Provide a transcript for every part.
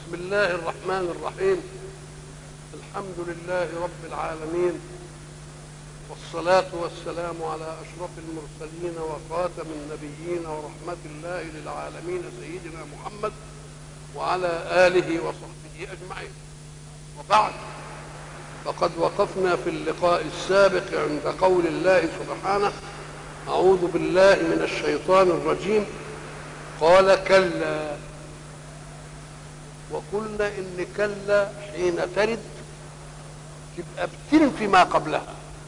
بسم الله الرحمن الرحيم. الحمد لله رب العالمين، والصلاة والسلام على أشرف المرسلين وخاتم النبيين ورحمة الله للعالمين سيدنا محمد وعلى آله وصحبه أجمعين. وبعد، فقد وقفنا في اللقاء السابق عند قول الله سبحانه: أعوذ بالله من الشيطان الرجيم. قال: كلا. وقلنا إن كلا حين ترد تبقى بتنفي ما قبلها.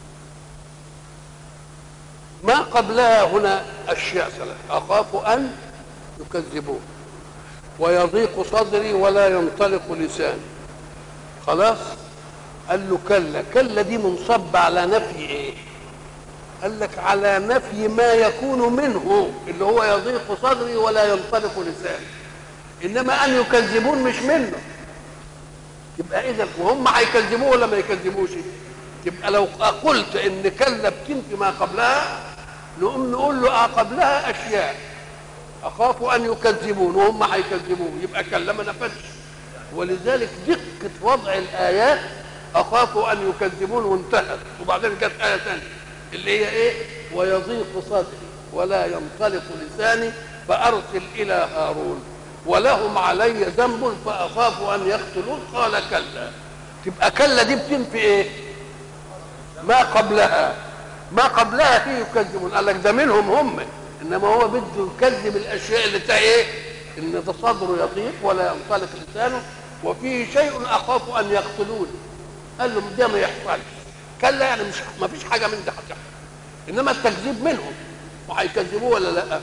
ما قبلها هنا أشياء ثلاثة: أخاف أن يكذبون، ويضيق صدري ولا ينطلق لساني. خلاص، قال له كلا. كلا دي منصب على نفي ايه؟ قال لك على نفي ما يكون منه، اللي هو يضيق صدري ولا ينطلق لساني. انما ان يكذبون مش منه. يبقى اذا وهم هيكذبوه ولا ما يكذبوش؟ يبقى لو قلت ان كلا بتنفي ما قبلها، نقوم نقول له قبلها اشياء اخاف ان يكذبون وهم هيكذبوه، يبقى كلا ما نفتش. ولذلك دقة وضع الآيات: أخاف أن يكذبون وانتهت، وبعدين جت آية ثانية اللي هي إيه؟ ويضيق صدري ولا ينطلق لساني فأرسل إلى هارون ولهم علي ذنب فأخاف أن يقتلون. قال كلا. تبقى كلا دي بتنفي إيه؟ ما قبلها. ما قبلها فيه يكذبون، قال لك ده منهم هم، إنما هو بده يكذب الأشياء اللي بتاع إيه؟ إن ده صدره يضيق ولا ينطلق لسانه وفيه شيء أخاف أن يقتلون. قال له ده ما يحصلش. كلا يعني مش ما فيش حاجة من ده هتحصل، إنما التكذيب منهم، وهيكذبوه ولا لا؟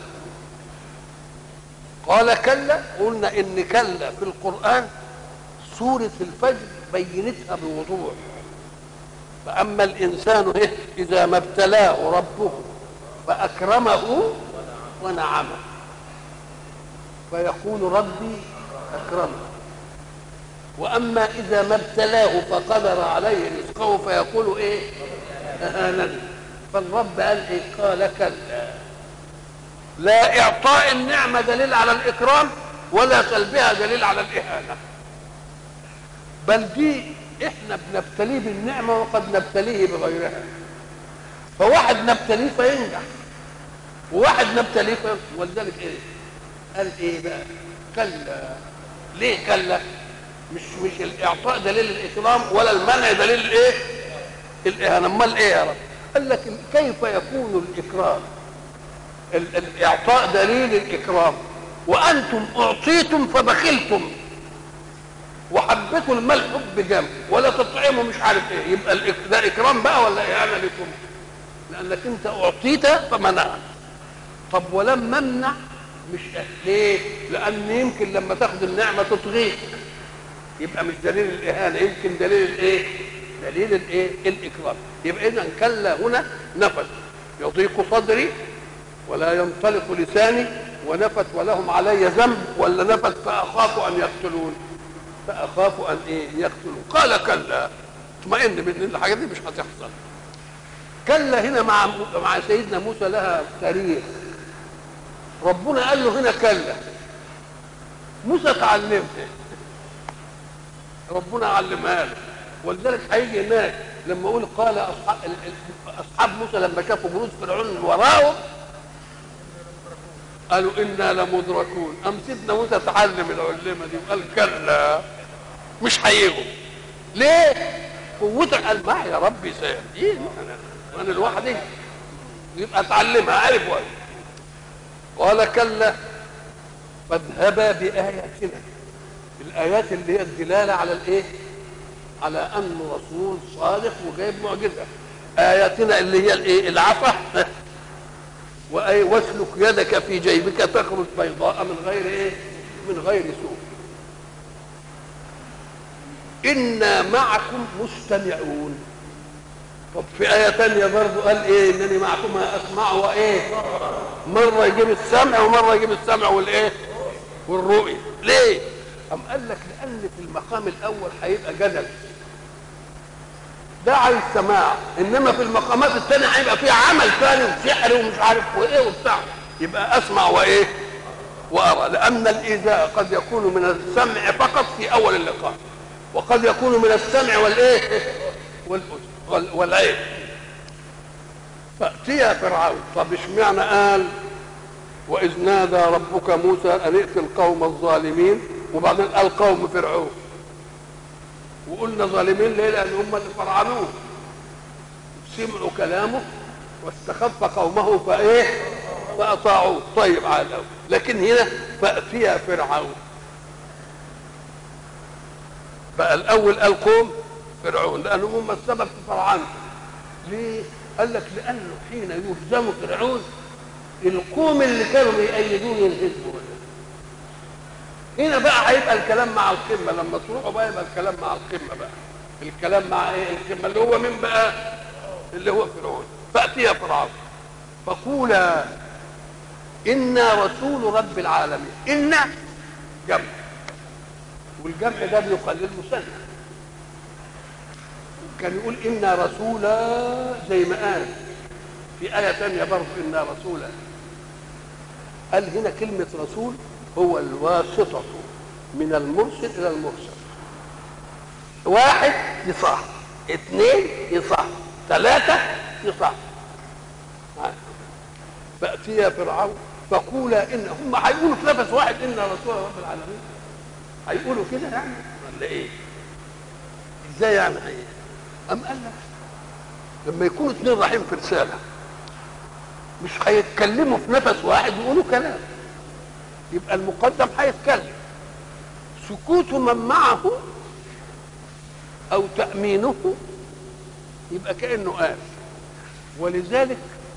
قال كلا. قلنا إن كلا في القرآن سورة الفجر بينتها بوضوح. فأما الإنسان إذا ما ابتلاه ربه فأكرمه ونعمه فيقول ربي أكرمه، وأما إذا ما ابتلاه فقدر عليه رزقه فيقول إيه؟ أهانني. فالرب قال إيه؟ قال كلا. لا إعطاء النعمة دليل على الإكرام ولا سلبها دليل على الإهانة، بل دي إحنا بنبتليه بالنعمة وقد نبتليه بغيرها. فواحد نبتليه فينجح وواحد نبتليه فينجح. ولذلك إيه؟ قال إيه بقى؟ كلا. ليه كلا؟ مش الاعطاء دليل الاكرام ولا المنع دليل الايه؟ الاهانه. امال ايه يا رب؟ قال لك كيف يكون الاكرام الاعطاء دليل الاكرام وانتم اعطيتم فبخلتم وحبيتوا المال حب جم ولا تطعموا مش عارف ايه، يبقى ده اكرام بقى ولا اهانه لكم؟ لانك انت اعطيت فمنعت. طب ولم ممنع مش ليه؟ لان يمكن لما تاخد النعمه تطغيك، يبقى مش دليل الاهانه، يمكن دليل الايه؟ دليل الايه؟ الاكرام. يبقى اذا كلا هنا نفت يضيق صدري ولا ينطلق لساني، ونفت ولهم علي ذنب، ولا نفت فاخاف ان يقتلون؟ فاخاف ان ايه؟ يقتلون. قال كلا. اطمئن بان الحاجات دي مش هتحصل. كلا هنا مع سيدنا موسى لها تاريخ. ربنا قال له هنا كلا. موسى تعلمها، ربنا علمها له. ولذلك هيجي هناك لما يقول قال اصحاب موسى لما شافوا جنود فرعون وراهم قالوا انا لمدركون. قام سيدنا موسى تعلم العلمه دي وقال كلا مش هيجوا. ليه؟ قوتك. قال ما يا ربي سيهديني انا لوحدي. يبقى اتعلمها عارف وقت. قال كلا فاذهبا باياتنا. الايات اللي هي الدلاله على الايه؟ على انه رسول صادق وجايب معجزه. اياتنا اللي هي الايه؟ العفه. واسلك يدك في جيبك تخرج بيضاء من غير ايه؟ من غير سوء. انا معكم مستمعون. طب في ايه ثانيه برضه قال ايه؟ انني معكم اسمع وايه؟ مره يجيب السمع ومره يجيب السمع والايه؟ والرؤيه. ليه؟ أم قال لك لأن في المقام الأول هيبقى جدل، ده عايز سماع، إنما في المقامات الثانية هيبقى فيها عمل ثاني وسحر ومش عارف وإيه وبتاع، يبقى أسمع وإيه؟ وأرى، لأن الإيذاء قد يكون من السمع فقط في أول اللقاء، وقد يكون من السمع والإيه والعين. فأتي فرعون. طب اشمعنى قال وإذ نادى ربك موسى أن ائت القوم الظالمين وبعدين قال قوم فرعون؟ وقلنا ظالمين ليه؟ لأن هم اللي فرعنوه، سمعوا كلامه واستخف قومه فأطاعوه. طيب على الأول، لكن هنا فأتي فرعون بقى الأول قال قوم فرعون لأنهم هم السبب في فرعون. ليه؟ قال لك لأنه حين يهزم فرعون القوم اللي كانوا بيأيدون ينهزموا. هنا بقى هيبقى الكلام مع القمة، لما تروحوا بقى يبقى الكلام مع القمة بقى. الكلام مع القمة اللي هو من بقى؟ اللي هو فرعون. فأتي فرعون فقولا إنا رسول رب العالمين. إنا جمع، والجمع ده بيقلل مثنى. كان يقول إنا رسولا زي ما قال في آية ثانية برضه إنا رسولا. قال هنا كلمة رسول هو الواسطة من المرسل إلى المرسل. واحد يصح، اثنين يصح، ثلاثة يصح. فأتي فرعون فقولا إن هم هيقولوا في نفس واحد إنا رسول رب العالمين. هيقولوا كده يعني ولا إيه؟ إزاي يعني إيه؟ أم قال لك لما يكونوا اثنين رايحين في رسالة مش هيتكلموا في نفس واحد ويقولوا كلام، يبقى المقدم هيتكلم. سكوت من معه أو تأمينه يبقى كأنه قال. ولذلك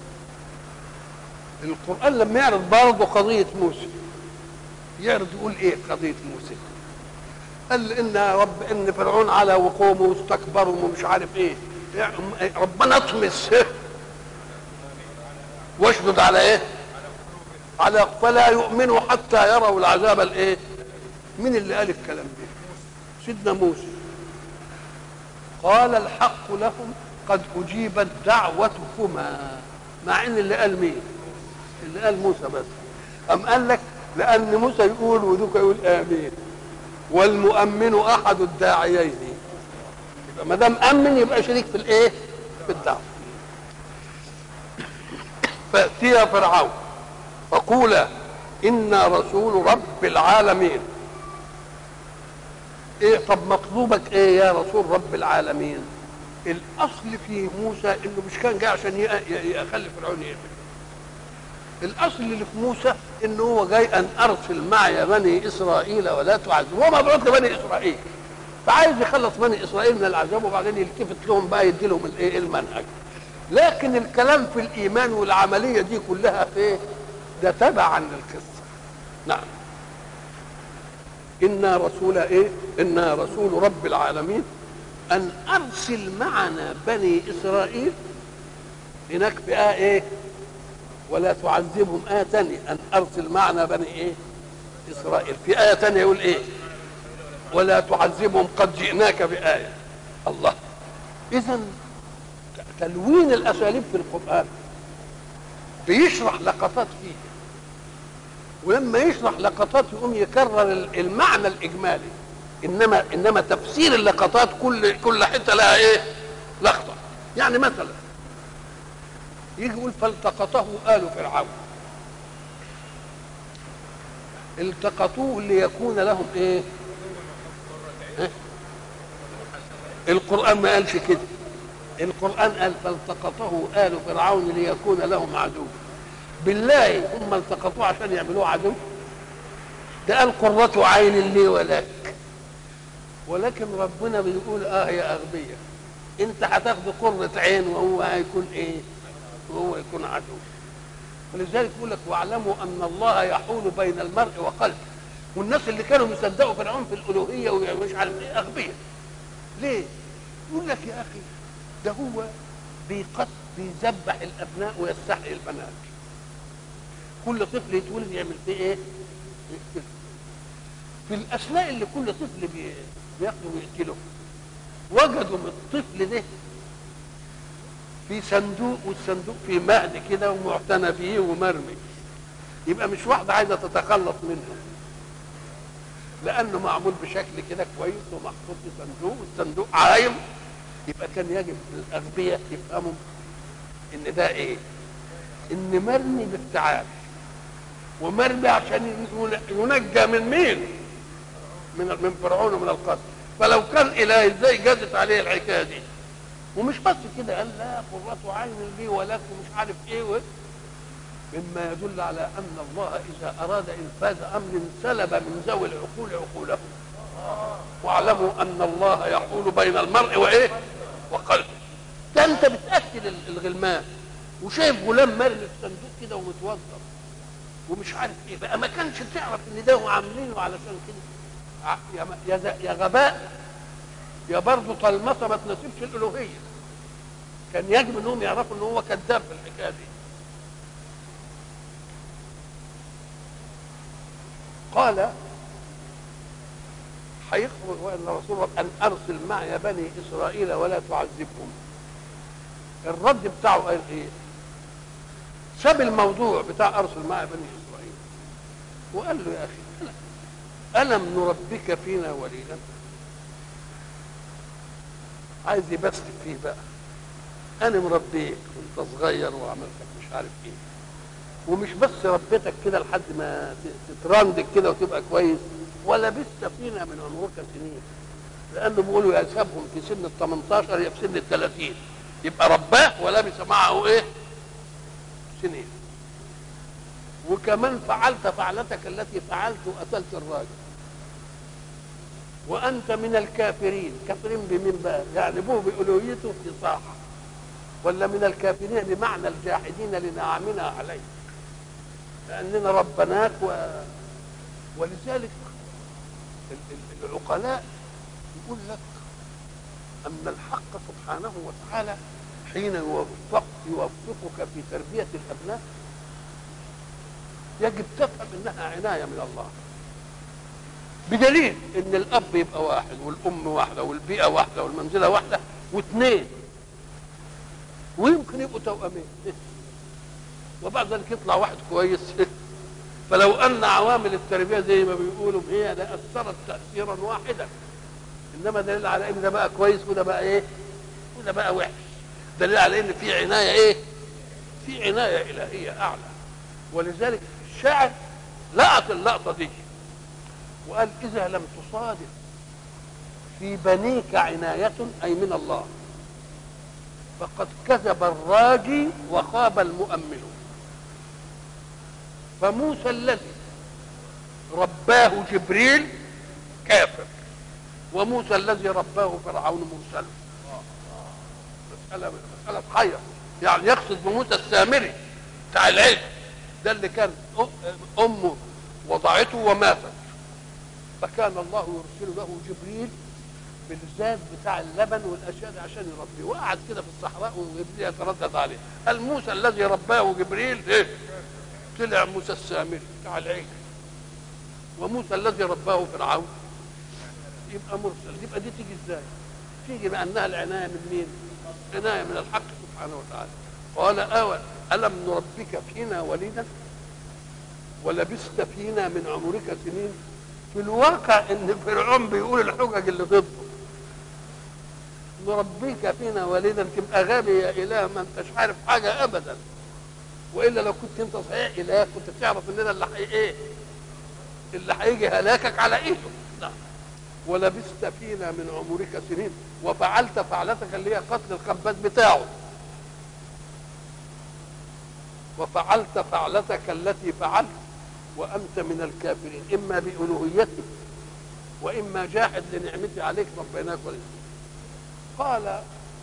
القرآن لما يعرض برضه قضية موسى يعرض يقول ايه قضية موسى؟ قال ان فرعون على وقومه واستكبروا ومش عارف ايه، يعني ربنا اطمس واشدد على ايه؟ على فلا يؤمنوا حتى يروا العذاب الايه؟ مين اللي قال الكلام ده؟ سيدنا موسى. قال الحق لهم قد اجيبت دعوتكما، مع ان اللي قال مين؟ اللي قال موسى بس. أم قال لك لأن موسى يقول وذوك يقول آمين، والمؤمن أحد الداعيين. يبقى ما دام أمن يبقى شريك في الإيه؟ في الدعوة. فأتي فرعون فقولا إنا رسول رب العالمين. إيه طب مطلوبك إيه يا رسول رب العالمين؟ الأصل في موسى إنه مش كان جاي عشان يخلي فرعون يقتل. الاصل اللي في موسى ان هو جاي ان ارسل معي بني اسرائيل ولا تعذب، هو مبعوث لبني اسرائيل فعايز يخلص بني اسرائيل من العذاب وبعدين يلتفت لهم بقى يدي لهم الايه؟ المنهج. لكن الكلام في الايمان والعمليه دي كلها في ده تبعا للقصه. نعم. انا رسول ايه؟ انا رسول رب العالمين ان ارسل معنا بني اسرائيل. هناك في ايه؟ ولا تعذبهم. آية ثانية أن أرسل معنا بني إيه؟ إسرائيل. في آية ثانية يقول إيه؟ ولا تعذبهم قد جئناك بآية. الله. إذن تلوين الأساليب في القرآن بيشرح لقطات فيه، ولما يشرح لقطات يقوم يكرر المعنى الإجمالي. إنما تفسير اللقطات كل حتة لها إيه؟ لقطة. يعني مثلا يجي يقول فالتقطه آل فرعون. التقطوه ليكون لهم ايه؟ القرآن ما قالش كده. القرآن قال فالتقطه آل فرعون ليكون لهم عدو. بالله هم التقطوه عشان يعملوه عدو؟ ده قال قرة عين لي ولك. ولكن ربنا بيقول يا أغبياء انت هتاخد قرة عين وهو هيكون ايه؟ وهو يكون عدو. ولذلك يقول لك واعلموا ان الله يحول بين المرء وقلبه. والناس اللي كانوا مصدقوا فرعون في الالوهيه ومش عارف ايه اغبياء. ليه؟ يقول لك يا اخي ده هو بيذبح الابناء ويستحيي البنات. كل طفل يتولد يعمل فيه ايه؟ يقتله. في الاثناء اللي كل طفل بياخده ويقتله وجدوا من الطفل ده في صندوق، والصندوق فيه مهد كده ومعتنى فيه ومرمي. يبقى مش واحده عايزه تتخلص منه، لانه معمول بشكل كده كويس ومحطوط في صندوق، والصندوق عايم. يبقى كان يجب الاغبياء يفهموا ان ده ايه؟ ان مرمي بافتعال، ومرمي عشان ينجى من مين؟ من فرعون ومن القتل. فلو كان اله ازاي جازت عليه الحكايه دي؟ ومش بس كده، قال لا قرة عين لي ولك ومش عارف ايه مما يدل على ان الله اذا اراد انفاذ امر سلب من ذوي العقول عقولهم. واعلموا ان الله يحول بين المرء وايه؟ وقلبه. ده انت بتاكل الغلمان وشايف غلام مرمي في صندوق كده ومتوضب ومش عارف ايه، بقى ما كانش تعرف ان ده عاملينه علشان كده؟ يا غباء، يا برضه طلمسه ما تناسبش الالوهيه. كان يجب انهم يعرفوا ان هو كذاب في الحكايه دي. قال هيخرج وان رسول ان ارسل معي بني اسرائيل ولا تعذبهم. الرد بتاعه قال ايه؟ ساب الموضوع بتاع ارسل معي بني اسرائيل وقال له يا اخي الم نربك فينا وليدا؟ عايز يبسط فيه بقى، انا مربيك وانت صغير وعملتك مش عارف ايه، ومش بس ربيتك كده لحد ما تترندك كده وتبقى كويس، ولا بست فينا من عمرك سنين. لانه بيقولوا يسابهم في سن ال 18 يا في سن ال 30، يبقى رباه ولبس معه ايه؟ سنين. وكمان فعلت فعلتك التي فعلت وقتلت الراجل، وانت من الكافرين. كافرين بمين بقى؟ يعني ابوه بألوهيته في صاحه، ولا من الكافرين بمعنى الجاحدين لنعمنا عليه، لاننا ربناك ولذلك العقلاء يقول لك ان الحق سبحانه وتعالى حين يوفقك في تربيه الابناء يجب تفهم انها عنايه من الله، بدليل ان الاب يبقى واحد والام واحده والبيئه واحده والمنزله واحده واثنين، ويمكن يبقوا توأمين وبعد ذلك يطلع واحد كويس. فلو ان عوامل التربيه زي ما بيقولوا هي اثرت تاثيرا واحدا، انما دليل على ان ده بقى كويس وده بقى ايه؟ وده بقى وحش. دليل على ان في عنايه ايه؟ في عنايه الهيه اعلى. ولذلك الشاعر لقط اللقطه دي وقال اذا لم تصادف في بنيك عنايه اي من الله فقد كذب الراجي وخاب المؤمل. فموسى الذي رباه جبريل كافر، وموسى الذي رباه فرعون مرسل. مسألة حية. يعني يقصد بموسى السامري بتاع العلم ده اللي كان أمه وضعته وماتت، فكان الله يرسل له جبريل بالزاد بتاع اللبن والاشياء دي عشان يربيه، وقعد كده في الصحراء وجبريل يتردد عليه. قال موسى الذي رباه جبريل ايه؟ طلع موسى السامري بتاع العلم. وموسى الذي رباه فرعون يبقى مرسل. يبقى دي تيجي ازاي؟ تيجي بانها العنايه من مين؟ عنايه من الحق سبحانه وتعالى. قال الم نربك فينا وليدا ولبست فينا من عمرك سنين. في الواقع ان فرعون بيقول الحجج اللي ضده. نربيك فينا وليدا تبقى غبي يا اله، ما انتش عارف حاجه ابدا، والا لو كنت انت صحيح اله كنت تعرف ان ده اللي ايه؟ اللي هيجي هلاكك على ايده. لا. ولبست فينا من عمرك سنين وفعلت فعلتك اللي هي قتل الخباز بتاعه، وفعلت فعلتك التي فعلت وانت من الكافرين، اما بألوهيتي واما جاحد لنعمتي عليك ربيناك وليك. قال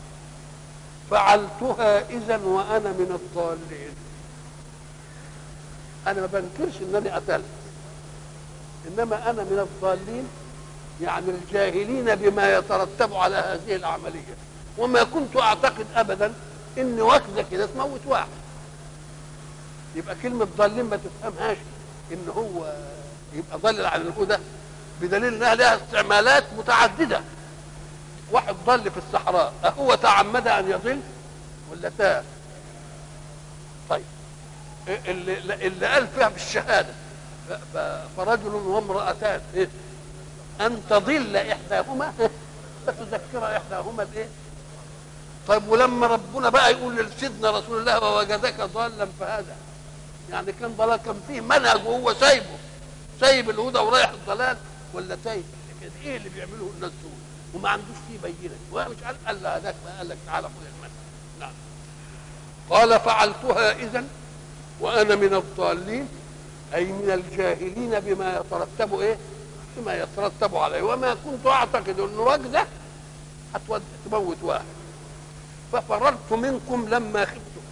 فعلتها اذا وانا من الضالين. انا ما بنكرش انني قتلت، انما انا من الضالين، يعني الجاهلين بما يترتب على هذه العمليه. وما كنت اعتقد ابدا ان واخده كده تموت واحد. يبقى كلمه ضالين ما تفهمهاش ان هو يبقى ضلل عن الهدى، بدليل انها لها استعمالات متعدده. واحد ضل في الصحراء أهو تعمد ان يضل ولا تاب؟ طيب اللي قال فيها بالشهاده فرجل وامرأتان ان تضل احداهما فتذكر احداهما الايه. طيب ولما ربنا بقى يقول لسيدنا رسول الله ووجدك ضالا فهدى، يعني كان ضلال، كان فيه منهج وهو سايب الهدى ورايح الضلال، ولا تايه كده؟ ايه اللي بيعمله الناس دول وما عندوش فيه بينه ومش عارف؟ قال له هداك بقى، قال لك تعالى خد المنهج. نعم. قال فعلتها اذا وانا من الضالين، اي من الجاهلين بما يترتب ايه؟ بما يترتب عليه، وما كنت اعتقد ان وجده تموت واحد، ففررت منكم لما خفتكم.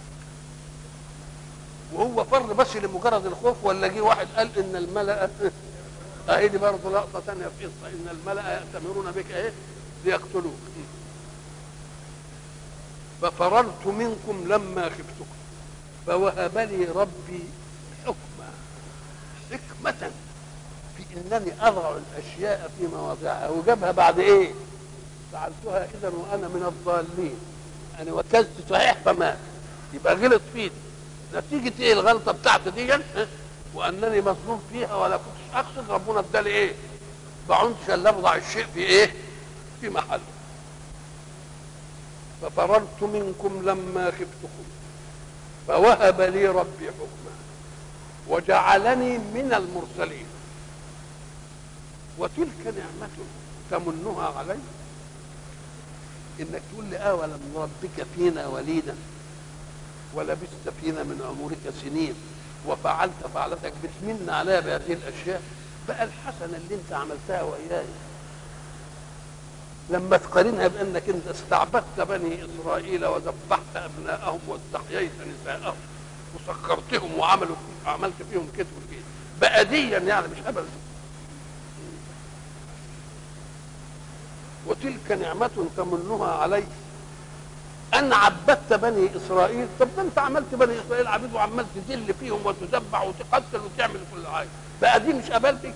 وهو فر بس لمجرد الخوف، ولا جه واحد قال ان الملأ اهي دي برضه لقطه ثانيه في قصه، ان الملأ يأتمرون بك ايه؟ ليقتلوك. ففررت منكم لما خفتكم فوهب لي ربي حكمة في انني اضع الاشياء في مواضعها، وجابها بعد ايه؟ فعلتها اذا وانا من الضالين، انا وكلت صحيح فمات، يبقى غلط فيه نتيجه ايه الغلطه بتاعتي دي؟ وانني مظلوم فيها ولا كنتش اقصد، ربنا ادالي ايه؟ بعونتش الا اضع الشيء في ايه؟ في محله. ففررت منكم لما خفتكم فوهب لي ربي حكما وجعلني من المرسلين. وتلك نعمة تمنها علي، انك تقول لي اولم نربك فينا وليدا ولبثت فينا من عمرك سنين وفعلت فعلتك، بتمن عليا بهذه الاشياء. بقى الحسنه اللي انت عملتها وياي لما تقارنها بانك انت استعبدت بني اسرائيل وذبحت ابناءهم واستحييت نساءهم وسخرتهم وعملت فيهم كده وكده، بقى ديا يعني مش ابدا. وتلك نعمة تمنها علي أن عبدت بني إسرائيل. طب ده أنت عملت بني إسرائيل عبيد وعمال تذل فيهم وتذبح وتقتل وتعمل كل حاجة، بقى دي مش قبلتك؟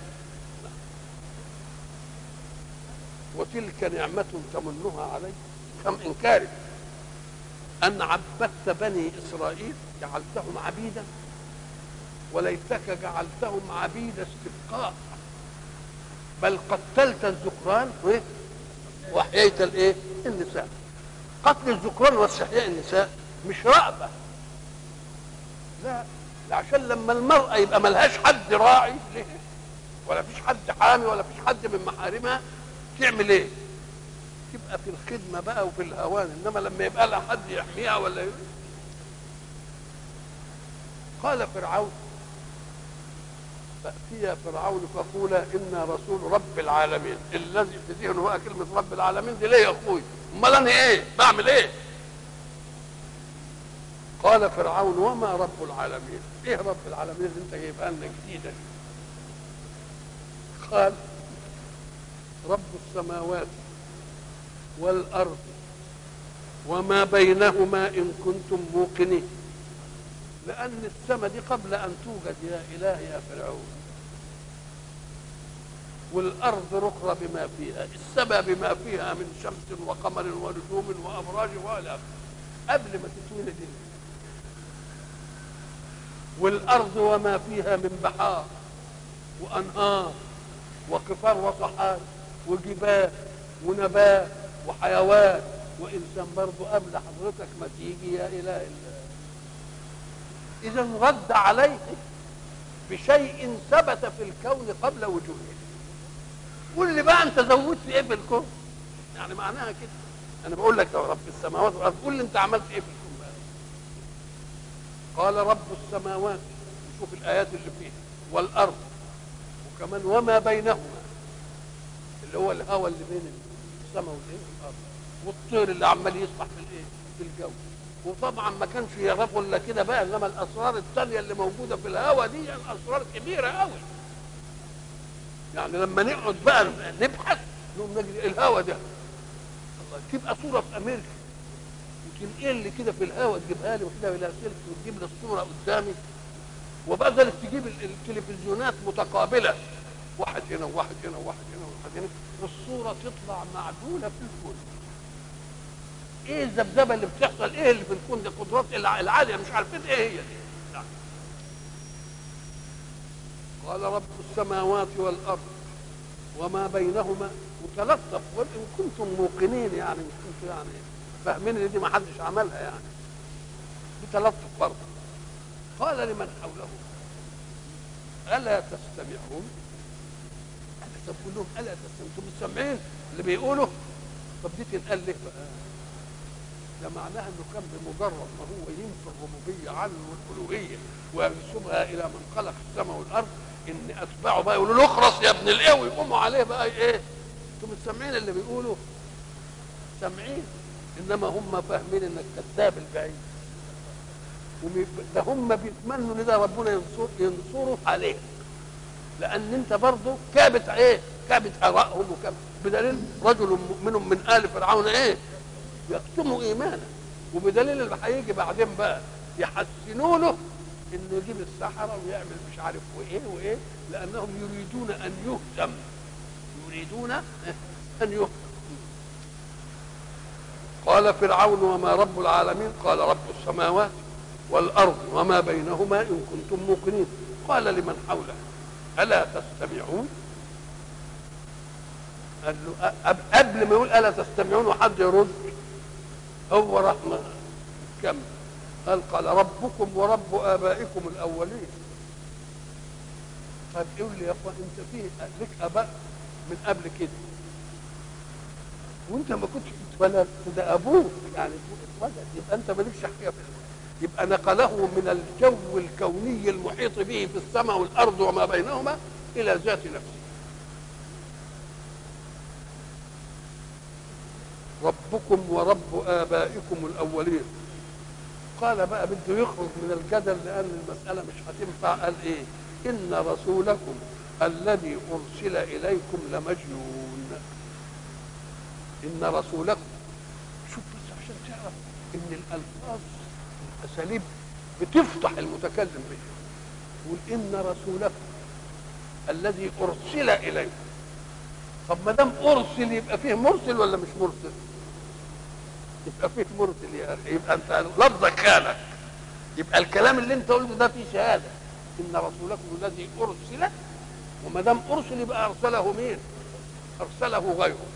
وتلك نعمة تمنها علي كم إنكارك أن عبدت بني إسرائيل جعلتهم عبيدا، وليتك جعلتهم عبيد استبقاء، بل قتلت الذكران واحييت الايه؟ النساء. قتل الذكران واستحياء النساء مش رأبة، لا، عشان لما المرأة يبقى ملهاش حد راعي ليه ولا فيش حد حامي ولا فيش حد من محارمها، تعمل ايه؟ تبقى في الخدمة بقى وفي الهوان، انما لما يبقى لها حد يحميها ولا قال فرعون فأتي فرعون فقولا إنا رسول رب العالمين. الذي في ذهنه بقى كلمة رب العالمين دي ليه يا أخوي؟ أمال أنا إيه؟ بعمل إيه؟ قال فرعون وما رب العالمين؟ إيه رب العالمين اللي أنت جايبها لنا جديدة؟ قال رب السماوات والأرض وما بينهما إن كنتم موقنين. لأن السماء دي قبل أن توجد يا إله يا فرعون، والأرض رقرة بما فيها، السماء بما فيها من شمس وقمر ونجوم وأبراج وآلاف قبل ما تتولد دي. والأرض وما فيها من بحار وأنهار وقفار وصحاري وجبال ونبات وحيوان وإنسان برضه قبل حضرتك ما تيجي يا إله الله. إذا رد عليه بشيء ثبت في الكون قبل وجوده. قول لي بقى أنت زودت إيه في الكون؟ يعني معناها كده. أنا بقول لك يا رب السماوات والأرض، قول لي أنت عملت إيه في الكون بقى؟ قال رب السماوات، نشوف الآيات اللي فيها، والأرض، وكمان وما بينهما اللي هو الهواء اللي بين السماء والأرض، والطير اللي عمال يسبح في الإيه؟ في الجو. وطبعا ما كانش يعرفوا الا كده بقى، انما الاسرار الثانيه اللي موجوده في الهواء دي يعني اسرار كبيره قوي. يعني لما نقعد بقى نبحث نقوم نجد الهواء ده الله تبقى صوره في امريكا وتنقل لي كده في الهواء تجيبها لي وكده الى سلك وتجيب لي الصوره قدامي، وبقى ذلك تجيب التلفزيونات متقابله، واحد هنا وواحد هنا وواحد هنا وواحد هنا، والصوره تطلع معدوله في الكون. ايه الذبذبه اللي بتحصل؟ ايه اللي في الكون ده؟ قدرات العاليه مش عارفين ايه هي دي. قال رب السماوات والارض وما بينهما، وتلطف وان كنتم موقنين، يعني مش كنتم يعني فاهمين ان دي ما حدش عملها، يعني بتلطف برضه. قال لمن حوله الا تستمعون؟ طب قول لهم الا تستمعون، انتم سامعين اللي بيقولوا؟ طب دي تنقال ليه بقى؟ ده معناها انه كان بمجرد ما هو ينفي الربوبيه عنه والالوهيه وينسبها الى من خلق السماء والارض، ان اتباعه بقى يقولوا له اخرس يا ابن الايه، ويقوموا عليه بقى ايه؟ انتم سامعين اللي بيقولوا؟ سامعين، انما هم فاهمين انك كذاب البعيد، ده هم بيتمنوا ان ده ربنا ينصره عليك، لان انت برضه كابت ايه؟ كابت ارائهم، وكابت بدليل رجل مؤمن من ال فرعون ايه؟ يكتم ايمانه، وبدليل اللي هيجي بعدين بقى يحسنوا له انه يجيب السحره ويعمل مش عارف وايه وايه، لانهم يريدون ان يهزم، يريدون ان يهزم. قال فرعون وما رب العالمين؟ قال رب السماوات والارض وما بينهما ان كنتم موقنين. قال لمن حوله الا تستمعون؟ قال له قبل ما يقول الا تستمعون وحد يرد، هو راح كمل قال ربكم ورب ابائكم الاولين. طيب قول لي يا اخوان، انت فيه لك اباء من قبل كده وانت ما كنتش اتولدت، ده ابوك يعني اتولد، يبقى انت مالكش حاجه في يبقى نقله من الجو الكوني المحيط به في السماء والارض وما بينهما الى ذات نفسه. ربكم ورب آبائكم الأولين. قال بقى بده يخرج من الجدل لأن المسألة مش هتنفع. قال إيه؟ إن رسولكم الذي أرسل إليكم لمجنون. إن رسولكم، شوف بس عشان تعرف إن الألفاظ الأساليب بتفتح المتكلم به. يقول إن رسولكم الذي أرسل إليكم. طب ما دام أرسل يبقى فيه مرسل ولا مش مرسل؟ يبقى فيه مرسل يا اخي، يبقى انت لفظك خالك، يبقى الكلام اللي انت قلته ده فيه شهاده. ان رسولكم الذي ارسل، وما دام ارسل يبقى ارسله مين؟ ارسله غيره.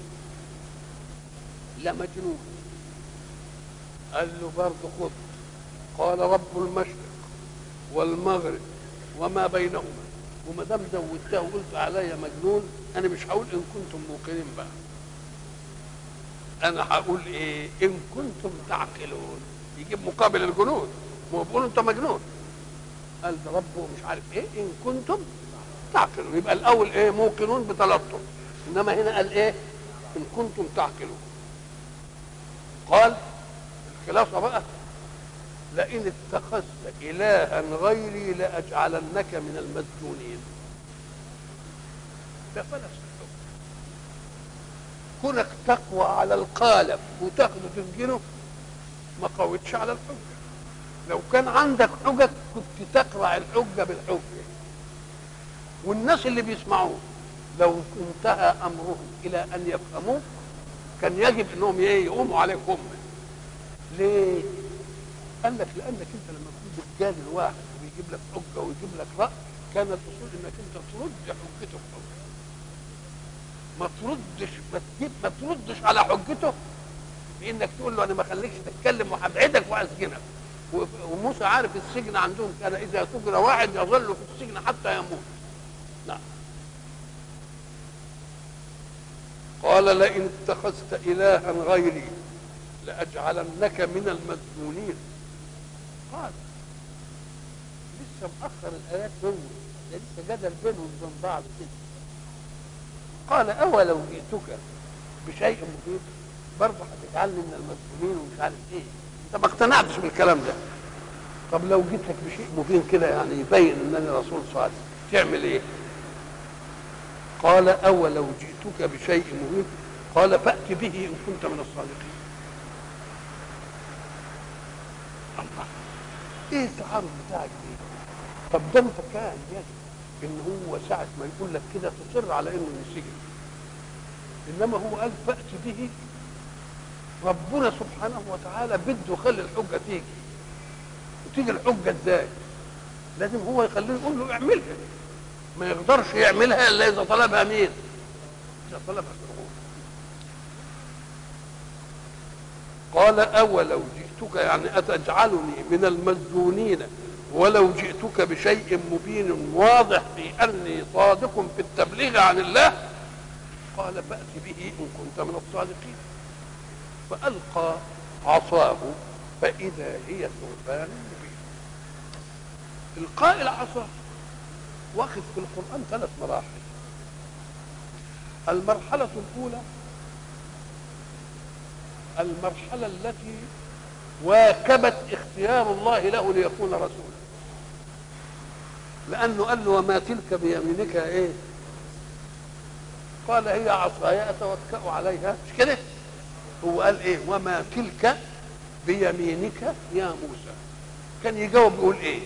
لمجنون. قال له برضه خذ. قال رب المشرق والمغرب وما بينهما. وما دام زودتها وقلت عليا مجنون، انا مش هقول ان كنتم موقنين بقى، انا هقول ايه؟ ان كنتم تعقلون. يجيب مقابل الجنون، هو بيقول انت مجنون. قال ده ربه مش عارف ايه، ان كنتم تعقلون. يبقى الاول ايه؟ موقنون بتلطف، انما هنا قال ايه؟ ان كنتم تعقلون. قال الخلاصه بقى: لئن اتخذت الها غيري لاجعلنك من المسجونين. ده فلس الحكم. كونك تقوى على القالب وتاخده تسجنه ما قوتش على الحجه. لو كان عندك حجج كنت تقرع الحجه بالحجه. والناس اللي بيسمعوه لو انتهى امرهم الى ان يفهموه كان يجب انهم يقوموا عليك هم. ليه؟ قال لك لانك انت لما تكون بتجادل الواحد ويجيب لك حجه ويجيب لك راي، كان الاصول انك انت ترد حجته بحجه، ما تردش على حجته بانك تقول له انا ما خليكش تتكلم وهبعدك واسجنك. وموسى عارف السجن عندهم كان اذا سجن واحد يظل في السجن حتى يموت. لا. قال لئن اتخذت الها غيري لاجعلنك من المسجونين. قال لسه مأخر الايات بينهم، ده لسه جدل بينهم وبين بعض كده. قال اولو جئتك بشيء مفيد، برضه هتجعلني من المسجونين ومش عارف ايه. انت ما اقتنعتش بالكلام ده. طب لو جيت لك بشيء مبين كده يعني يبين انني رسول صالح تعمل ايه؟ قال اولو جئتك بشيء مبين قال فأت به ان كنت من الصادقين. الله، ايه التعارض بتاعك دي؟ طب ده انت كان يجب ان هو ساعه ما يقول لك كده تصر على انه يسجن، انما هو قال فأت به. ربنا سبحانه وتعالى بده يخلي الحجه تيجي. وتيجي الحجه ازاي؟ لازم هو يخليه يقول له اعملها، ما يقدرش يعملها الا اذا طلبها مين؟ اذا طلبها فرعون. قال اولو جئتك يعني اتجعلني من المسجونين ولو جئتك بشيء مبين واضح في اني صادق في التبليغ عن الله. قال فأت به إن كنت من الصادقين. فألقى عصاه فإذا هي ثعبان مبين. إلقاء العصا واخذ في القرآن 3 مراحل. المرحلة الأولى المرحلة التي واكبت اختيار الله له ليكون رسولا، لأنه قال له وما تلك بيمينك ايه؟ قال هي عصاي اتوكأ عليها، مش كده؟ هو قال ايه؟ وما تلك بيمينك يا موسى. كان يجاوب يقول ايه؟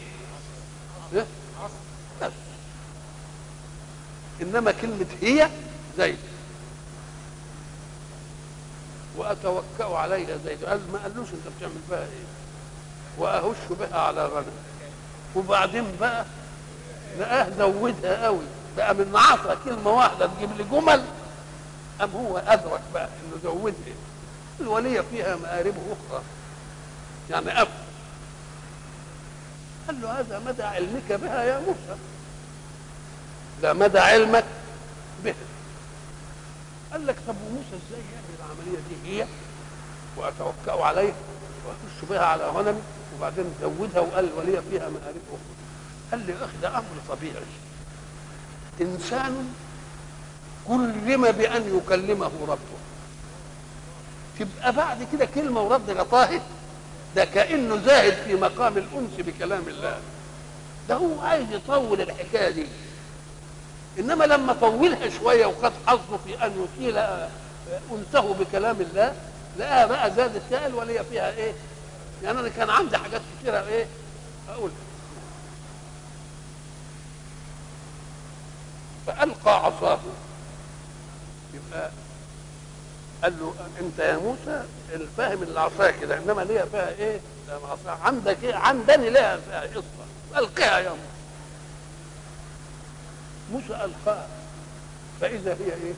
بس. انما كلمة هي زي واتوكأ عليها زي قال ما قالوش انت بتعمل بها ايه؟ واهش بها على غنم. وبعدين بقى لقاه زودها قوي بقى من عصا كلمه واحده تجيب لي جمل. ام هو ادرك بقى انه زودها الوليه فيها مآرب اخرى يعني افضل. قال له هذا مدى علمك بها يا موسى، لا مدى علمك بها. قال لك طب وموسى ازاي يعمل العمليه دي؟ هي واتوكأ عليه واخش بها على غنمي وبعدين زودها وقال الوليه فيها مآرب اخرى. قال لي اخي ده امر طبيعي، انسان كلم بان يكلمه ربه، تبقى بعد كده كلمه ورد غطاه؟ ده كانه زاهد في مقام الانس بكلام الله، ده هو عايز يطول الحكايه دي. انما لما طولها شويه وقد حظه في ان يطيل انسه بكلام الله لقاها بقى زادت سائل ولي فيها ايه؟ يعني انا كان عندي حاجات كثيره ايه اقول. فألقى عصاه، يبقى قال له انت يا موسى الفاهم العصا كده، انما ليها فيها ايه؟ العصا عندك ايه؟ عندني ليها فيها قصه، القيها يا موسى. موسى القاها فاذا هي ايه؟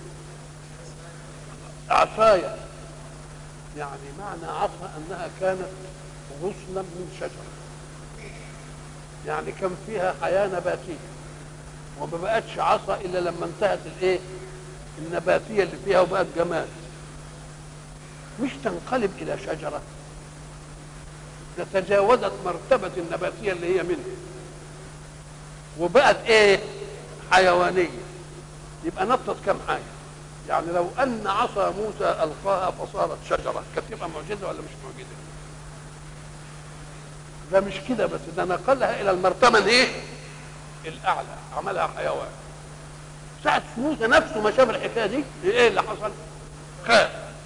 عصايا. يعني معنى عصا انها كانت غصنا من شجره، يعني كان فيها حياه نباتيه وما بقتش عصا الا لما انتهت الايه؟ النباتيه اللي فيها وبقت جماد، مش تنقلب الى شجره، ده تجاوزت مرتبه النباتيه اللي هي منها وبقت ايه؟ حيوانيه. يبقى نطت كم حاجه. يعني لو ان عصا موسى القاها فصارت شجره كانت تبقى معجزه ولا مش معجزه؟ ده مش كده بس، ده نقلها الى المرتبه الايه؟ الاعلى، عملها حيوان. ساعة موسى نفسه ما شاف الحكايه دي ايه اللي حصل؟ خاف.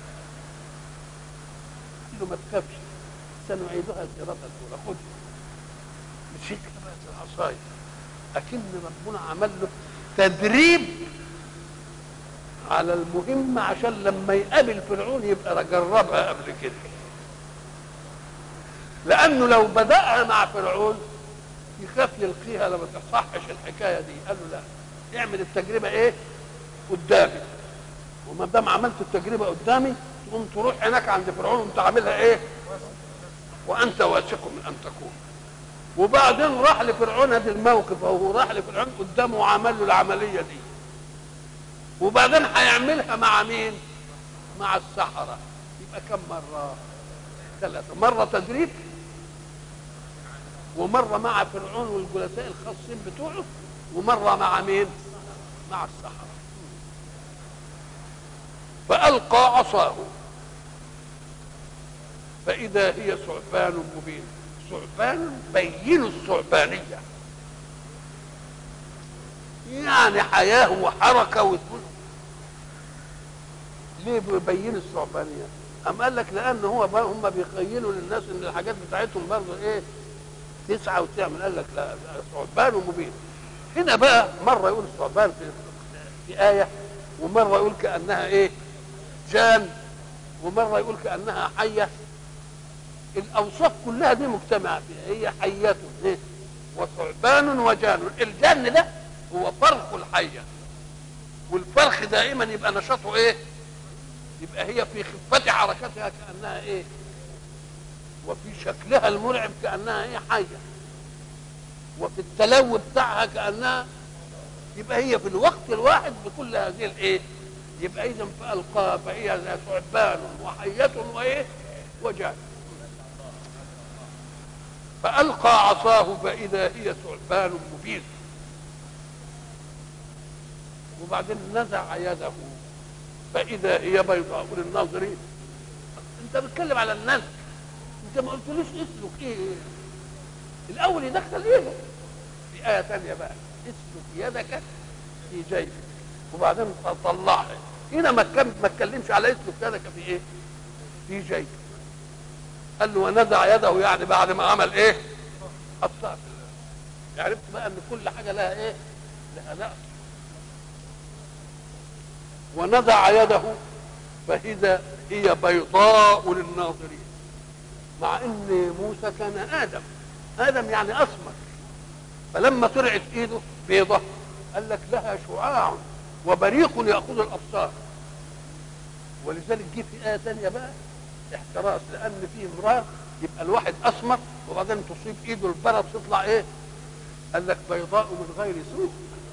قال له ما تخافش سنعيدها سيرتها الاولى، خذها. مسكها بقت العصايه، اكن ربنا عمل له تدريب على المهمه عشان لما يقابل فرعون يبقى جربها قبل كده. لانه لو بدأها مع فرعون يخاف يلقيها لما تصحش الحكايه دي. قال له لا، اعمل التجربه ايه؟ قدامي، وما دام عملت التجربه قدامي تقوم تروح هناك عند فرعون وانت عاملها ايه؟ وانت واثق من ان تكون. وبعدين راح لفرعون هذا الموقف، وهو راح لفرعون قدامه وعمل له العمليه دي. وبعدين هيعملها مع مين؟ مع السحره. يبقى كم مره؟ 3 مرة تدريب، ومره مع فرعون والجلساء الخاصين بتوعه، ومره مع مين؟ مع السحره. فألقى عصاه فإذا هي ثعبان مبين. ثعبان بين الثعبانية، يعني حياة وحركة وتقول. ليه بيبين الثعبانية؟ أم قال لك لأن هو هم بيخيلوا للناس إن الحاجات بتاعتهم برضه إيه؟ 9 وتعمل. قال لك لا، ثعبان مبين. هنا بقى مرة يقول الثعبان في آية، ومرة يقول كأنها إيه؟ جان، ومرة يقول كأنها حية. الاوصاف كلها دي مجتمعه فيها، هي حية ايه وثعبان وجان. الجان ده هو فرخ الحيه، والفرخ دائما يبقى نشاطه ايه؟ يبقى هي في خفه حركتها كانها ايه؟ وفي شكلها المرعب كانها ايه؟ حيه. وفي التلو بتاعها كانها، يبقى هي في الوقت الواحد بكل هذه الايه؟ يبقى اذا فالقاها فهي ثعبان وحيه وايه؟ وجان. فالقى عصاه فاذا هي ثعبان مبين. وبعدين نزع يده فاذا هي بيضاء للناظرين. انت بتتكلم على النزع، انت ما قلتليش اسلك ايه؟ الاول يدخل ايده. في ايه ثانيه بقى اسلك يدك في جيبك، وبعدين طلعها. هنا ما اتكلمش على اسلك يدك في ايه؟ في جيبك. قال له ونزع يده، يعني بعد ما عمل ايه؟ حطها. عرفت بقى ان كل حاجه لها ايه؟ لها نقص. ونزع يده فإذا هي بيضاء للناظرين. مع ان موسى كان ادم يعني اسمر، فلما طلعت ايده بيضة قال لك لها شعاع وبريق ياخذ الابصار. ولذلك جه في ايه ثانيه بقى احتراس، لان في امراه يبقى الواحد اسمر وبعدين تصيب ايده البرد تطلع ايه؟ قال لك بيضاء من غير سوء.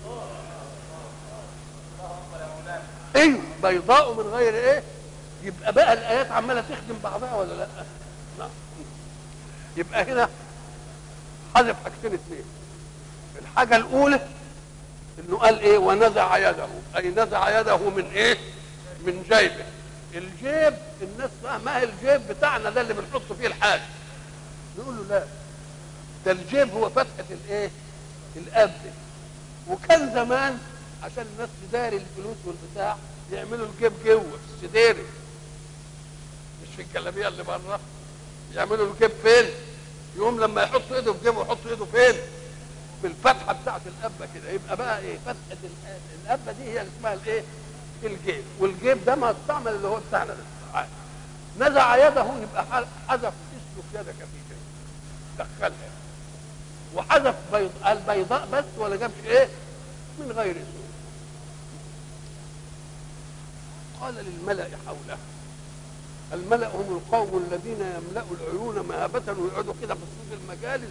ايوه بيضاء من غير ايه؟ يبقى بقى الايات عماله تخدم بعضها ولا لا؟ نعم. يبقى هنا حذف حاجتين اثنين. الحاجه الاولى انه قال ايه؟ ونزع يده، اي نزع يده من ايه؟ من جيبه. الجيب الناس فاهمها الجيب بتاعنا ده اللي بنحط فيه الحاجه. نقول له لا، ده الجيب هو فتحه الايه؟ الابد. وكان زمان عشان الناس تداري الفلوس والبتاع يعملوا الجيب جوه في السديري، مش في الجلابيه اللي بره. يعملوا الجيب فين؟ يقوم لما يحط ايده في جيبه يحط ايده فين؟ في الفتحه بتاعت القبه كده. يبقى بقى ايه؟ فتحه القبه دي هي اللي اسمها الايه؟ الجيب. والجيب ده ما استعمل اللي هو بتاعنا ده. نزع يده يبقى حذف اسلك يدك في جيبك، دخلها. وحذف البيضاء بس ولا جابش ايه؟ من غير سوء. قال للملأ حوله، الملأ هم القوم الذين يملأوا العيون مهابة ويقعدوا كده في صدور المجالس،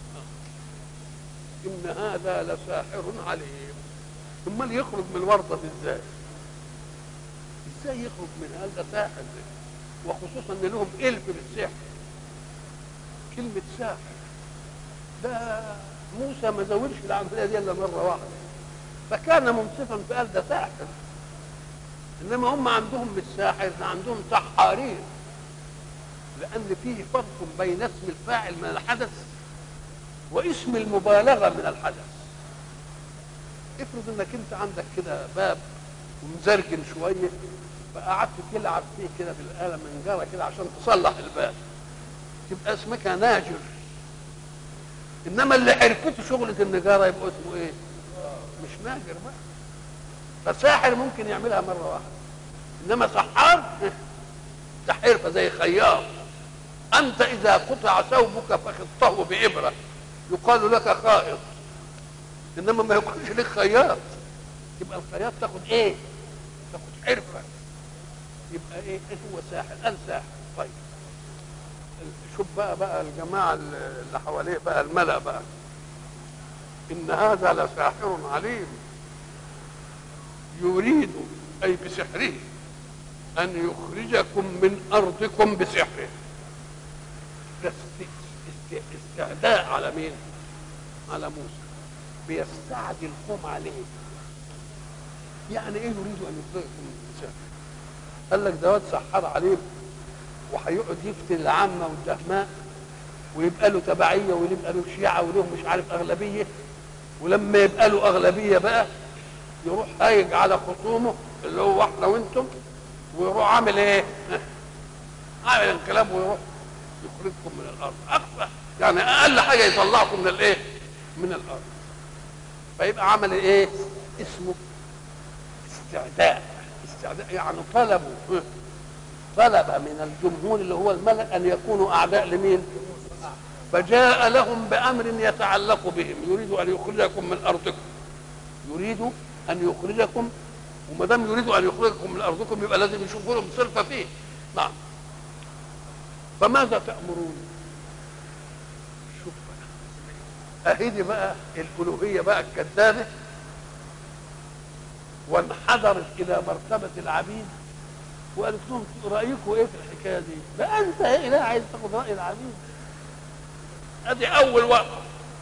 إن هذا لساحر عليم. امال يخرج من الورطة ازاي؟ ازاي يخرج من هذا ساحر؟ وخصوصا ان لهم الف بالسحر. كلمة ساحر ده موسى ما زودش العملية دي الا مرة واحدة، فكان منصفا فقال ده ساحر. انما هم عندهم مش ساحر، ده عندهم سحارين، لان فيه فرق بين اسم الفاعل من الحدث واسم المبالغه من الحدث. افرض انك انت عندك كده باب ومزرجن شويه، فقعدت تلعب فيه كده بالاله منجره كده عشان تصلح الباب، تبقى اسمك ناجر. انما اللي حرفته شغله النجاره يبقى اسمه ايه؟ مش ناجر بقى. فساحر ممكن يعملها مره واحده، انما سحار ده حرفه زي خياط. انت اذا قطع ثوبك فخطه بابره يقال لك خائط، انما ما يقولش لك خياط. يبقى الخياط تاخد ايه؟ تاخد حرفه. يبقى ايه هو ساحر؟ قال ساحر. طيب شوف بقى الجماعه اللي حواليه بقى الملأ بقى، ان هذا لساحر عليم يريد اي بسحره ان يخرجكم من ارضكم بسحره. ده استعداء على مين؟ على موسى. بيستعدي القوم عليه. يعني ايه يريد ان يخرجكم من بسحره؟ قال لك ده واد سحر عليم وهيقعد يفتن العامه والدهماء، ويبقى له تبعيه ويبقى له شيعه وله مش عارف اغلبيه، ولما يبقى له اغلبيه بقى يروح هايج على خصومه اللي هو احنا وانتم، ويروح عامل ايه؟ عامل انقلاب ويروح يخرجكم من الارض. اقصى يعني اقل حاجه يطلعكم من الايه؟ من الارض. فيبقى عمل ايه؟ اسمه استعداء. استعداء يعني طلب من الجمهور اللي هو الملأ ان يكونوا اعداء لمين؟ فجاء لهم بامر يتعلق بهم، يريد ان يخرجكم من ارضكم، يريد ان يخرجكم، وما دام يريد ان يخرجكم من ارضكم يبقى لازم يشوفوا لهم صرفه فيه. نعم. فماذا تأمرون؟ شوف بقى، اهدي بقى الالوهيه بقى الكذابه، وانحدرت الى مرتبه العبيد، وقالت لهم رايكم ايه في الحكايه دي؟ بقى انت يا اله عايز تاخد راي العبيد؟ ادي اول وقفه.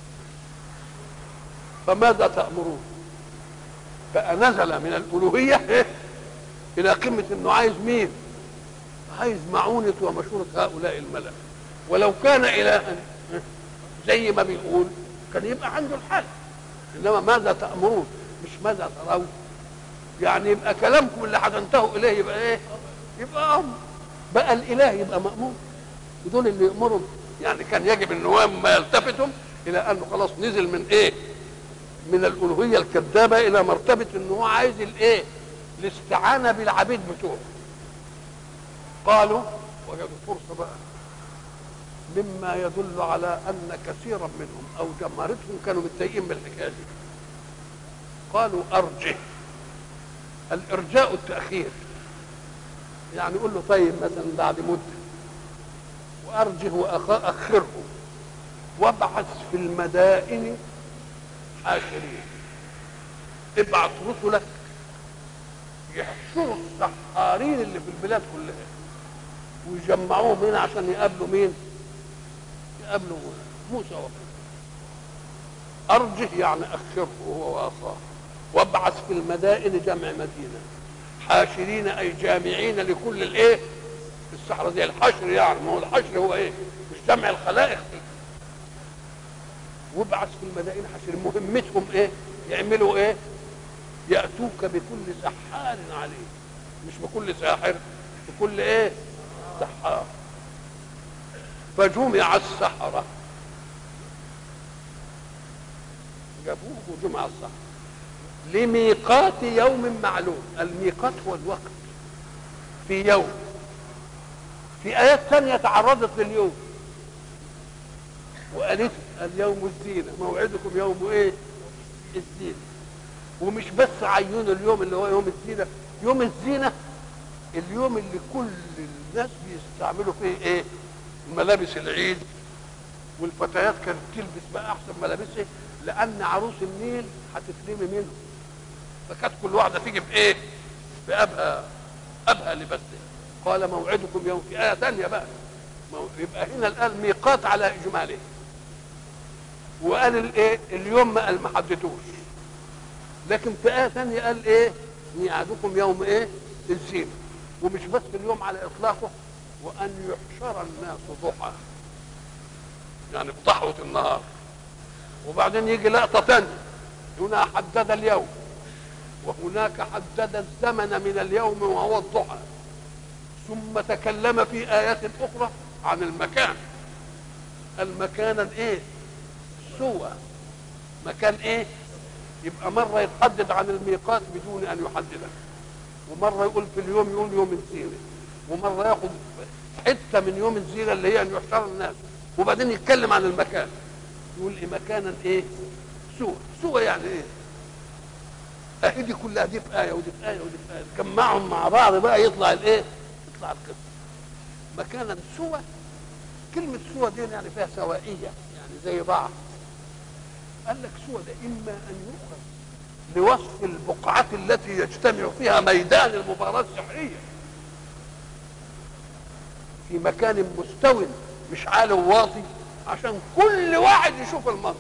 فماذا تأمرون؟ بقى نزل من الالوهيه الى قمه انه عايز مين؟ عايز معونه ومشوره هؤلاء الملأ. ولو كان الها زي ما بيقول كان يبقى عنده الحل، انما ماذا تأمرون مش ماذا ترون. يعني يبقى كلامكم اللي هتنتهوا اليه يبقى ايه؟ يبقى امر. بقى الاله يبقى مأمور، ودول اللي يأمروا. يعني كان يجب النوام ما يلتفتهم الى انه خلاص نزل من ايه؟ من الالوهيه الكذابه الى مرتبه انه هو عايز الايه؟ الاستعانه بالعبيد بتوعه. قالوا وجدوا فرصه بقى، مما يدل على ان كثيرا منهم او جماهرتهم كانوا متضايقين بالحكايه دي. قالوا ارجه. الارجاء التاخير، يعني يقول له طيب مثلا بعد مده، وارجه واخره، وابعث في المدائن حاشرين. ابعث رسلك يحشروا السحارين اللي في البلاد كلها ويجمعوهم هنا عشان يقابلوا مين؟ يقابلوا موسى وقومه. ارجه يعني اخره هو واخاه، وابعث في المدائن جمع مدينه، حاشرين اي جامعين لكل الايه؟ السحره دي الحشر، يعني ما هو الحشر هو ايه؟ مش جمع الخلائق. وابعث في المدائن حاشرين، مهمتهم ايه؟ يعملوا ايه؟ ياتوك بكل سحار عليم، مش بكل ساحر، بكل ايه؟ سحار. فجمع السحره، جابوه وجمع السحره لميقات يوم معلوم. الميقات هو الوقت في يوم. في آيات ثانية تعرضت لليوم وقالت اليوم الزينة، موعدكم يوم ايه؟ الزينة. ومش بس عيون اليوم اللي هو يوم الزينة، يوم الزينة اليوم اللي كل الناس بيستعملوا فيه ايه؟ ملابس العيد، والفتيات كانت تلبس بقى احسن ملابسها لان عروس النيل هتترمي منه، فكانت كل واحده تيجي بايه؟ بابها لبسها. قال موعدكم يوم، في ايه ثانيه بقى يبقى هنا الان ميقات على اجماله، وقال الايه؟ اليوم ما حددوش، لكن في ايه ثانيه قال ايه؟ ميعادكم يوم ايه؟ الزينه. ومش بس اليوم على اطلاقه، وان يحشر الناس ضحى، يعني بضحوه النهار. وبعدين يجي لقطه ثانيه، هنا حدد اليوم وهناك حدد الزمن من اليوم وهو الضحى. ثم تكلم في آيات أخرى عن المكان. المكان الايه؟ سوى مكان ايه؟ يبقى مرة يتحدد عن الميقات بدون أن يحدده، ومرة يقول في اليوم يقول يوم الزينة، ومرة ياخد حتة من يوم الزينة اللي هي أن يحشر الناس، وبعدين يتكلم عن المكان يقول إيه؟ مكانا ايه؟ سوى. سوى يعني ايه؟ اهي دي كلها، دي في آية ودي في آية ودي في آية، تجمعهم مع بعض بقى يطلع الايه؟ يطلع القصة. مكانا سوى، كلمة سوى دي يعني فيها سوائية، يعني زي بعض. قال لك سوى ده إما أن يؤخذ لوصف البقعة التي يجتمع فيها ميدان المباراة السحرية في مكان مستو مش عالي وواطي، عشان كل واحد يشوف المنظر.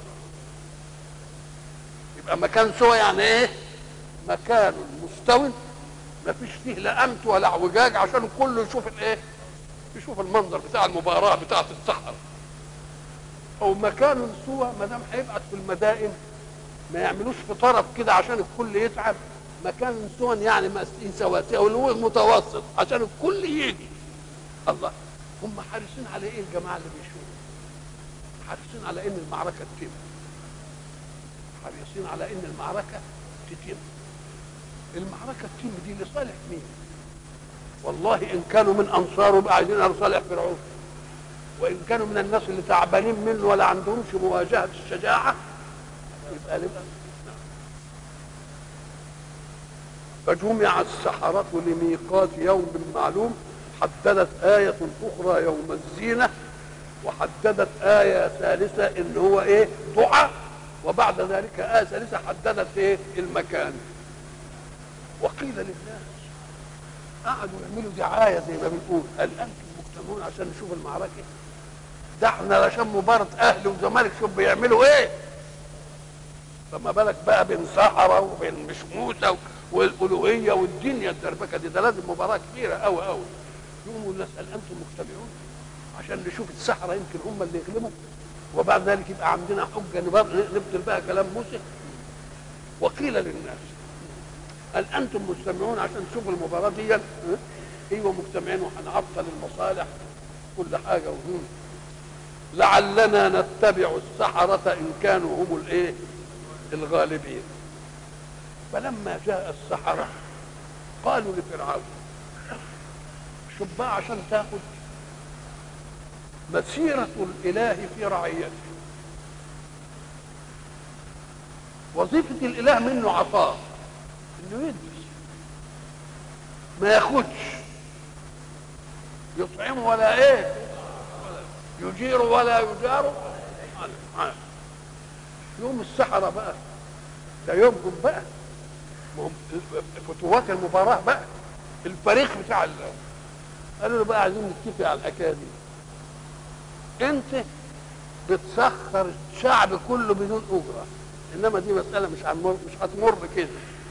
يبقى مكان سوى يعني ايه؟ مكان مستو ما فيش فيه لا امت ولا اعوجاج، عشان كله يشوف الايه؟ يشوف المنظر بتاع المباراه بتاعه الصحراء. او مكان سوى ما دام هيبعت في المدائن ما يعملوش في طرف كده عشان الكل يتعب. مكان سوى يعني سواسيه واللي متوسط عشان الكل يجي. الله، هم حريصين على ايه الجماعه اللي بيشوفوا؟ حريصين على ان المعركه تتم، حريصين على ان المعركه تتم. المعركه تتم دي لصالح مين؟ والله ان كانوا من انصاره يبقى عايزين صالح فرعون، وان كانوا من الناس اللي تعبانين منه ولا عندهمش مواجهه الشجاعه يبقى لبقى. فجمع السحرة لميقات يوم معلوم، حددت آية أخرى يوم الزينة، وحددت آية ثالثة إن هو إيه؟ ضحى، وبعد ذلك آية ثالثة حددت إيه؟ المكان. وقيل للناس، قعدوا يعملوا دعاية زي ما بنقول، هل أنتم مجتمعون عشان نشوف المعركة؟ ده احنا عشان مباراة أهلي وزمالك شوف بيعملوا إيه؟ فما بالك بقى بين سحرة وبين مش موسى والألوهية والدنيا الدربكة دي، ده لازم مباراة كبيرة أوي أوي. يقوموا الناس قال أنتم مجتمعون عشان نشوف السحرة يمكن هم اللي يغلبوا، وبعد ذلك يبقى عندنا حجة نبطل بقى كلام موسى. وقيل للناس هل أنتم مجتمعون عشان تشوفوا المباراة دي؟ أيوه مجتمعين وهنعطل المصالح كل حاجة وهم. لعلنا نتبع السحرة إن كانوا هم الإيه؟ الغالبين. فلما جاء السحرة قالوا لفرعون، شوف بقى عشان تاخد مسيرة الإله في رعيته. وظيفة الإله منه عطاء، إنه يدي ما ياخدش، يطعمه ولا إيه؟ يجير ولا يجار. يوم السحرة بقى ده يومهم بقى، فتوات المباراة بقى، الفريق بتاع قالوا له بقى عايزين نتفق على الأكاذيب. أنت بتسخر الشعب كله بدون أجرة، إنما دي مسألة مش هتمر كده.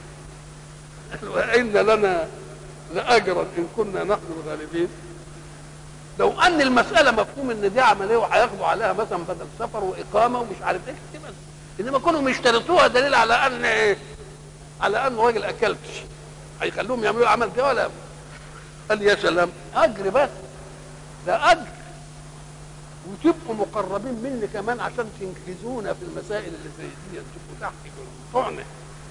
وإن لنا لأجرا إن كنا نحن الغالبين. لو أن المسألة مفهوم إن دي عملية وهياخدوا عليها مثلا بدل سفر وإقامة ومش عارف إيه كده، إنما كانوا يشترطوها دليل على أن إيه؟ على أن راجل أكلتش، هيخلوهم يعملوا عمل كده ولا؟ قال يا سلام، أجر بس، ده أجر، وتبقوا مقربين مني كمان عشان تنقذونا في المسائل اللي زي دي، تبقوا تحت طعنة.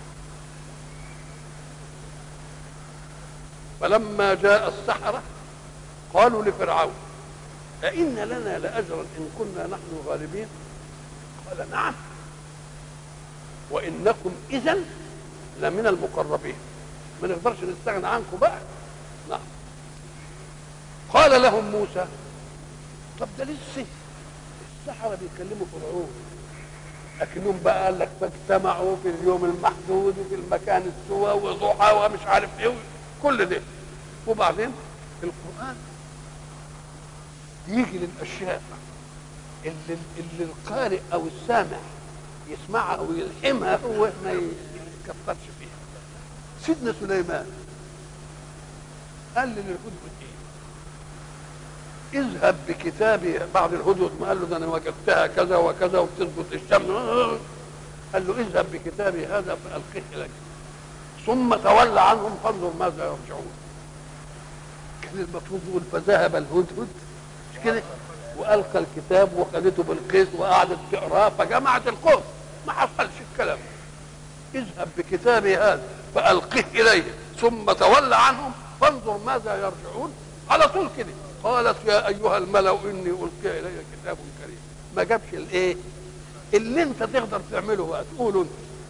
فلما جاء السحرة قالوا لفرعون أئن لنا لأجرا إن كنا نحن الغالبين؟ قال نعم وإنكم إذا لمن المقربين، ما نقدرش نستغنى عنكم بقى. نعم. قال لهم موسى طب ده لسه السحرة بيكلموا فرعون، لكنهم بقى قال لك فاجتمعوا في اليوم المحدود وفي المكان السوى وضحى ومش عارف ايه كل ده. وبعدين القرآن يجي للأشياء اللي القارئ أو السامع يسمعها ويلحمها هو ما يكفرش فيها. سيدنا سليمان قال للهدهد ايه؟ اذهب بكتابي. بعد الهدهد ما قال له ده انا وجدتها كذا وكذا وبتثبت الشمس، قال له اذهب بكتابي هذا فألقه اليك ثم تولى عنهم فانظر ماذا يرجعون. كان المفروض يقول فذهب الهدهد مش كده والقى الكتاب وخدته بالقيس وقعدت تقراه فجمعت القوم. ما حصلش الكلام. اذهب بكتابي هذا فألقه اليه ثم تولى عنهم فانظر ماذا يرجعون. على طول كده قالت يا ايها الملأ اني القي الي كتاب كريم. ما جابش الايه اللي انت تقدر تعمله بقى تقوله انت.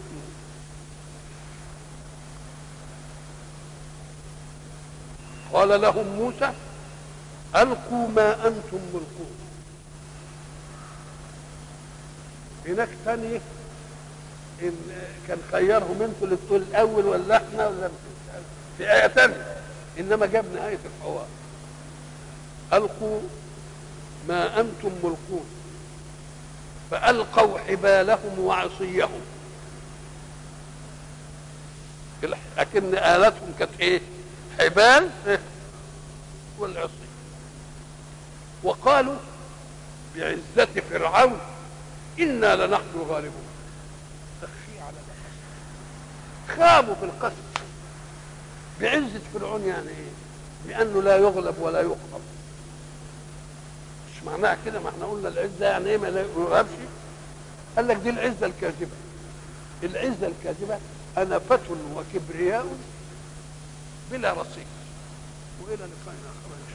قال لهم موسى القوا ما انتم ملقون. هناك ثانيه إن كان خيرهم انتوا اللي تقول الاول ولا احنا ولا في ايه ثانيه، انما جاب نهايه الحوار القوا ما انتم ملقون فالقوا حبالهم وعصيهم. لكن آلتهم كانت ايه؟ حبال والعصي. وقالوا بعزة فرعون إنا لنحن الغالبون. تخشي على القسم، خابوا في القسم. بعزة فرعون يعني ايه؟ بأنه لا يغلب ولا يقهر. مش معناها كده، ما احنا قلنا العزة يعني ايه؟ ما يغلبش. قال لك دي العزة الكاذبة. العزة الكاذبة أنفة وكبرياء بلا رصيد. والى لقاء اخر ان شاء الله.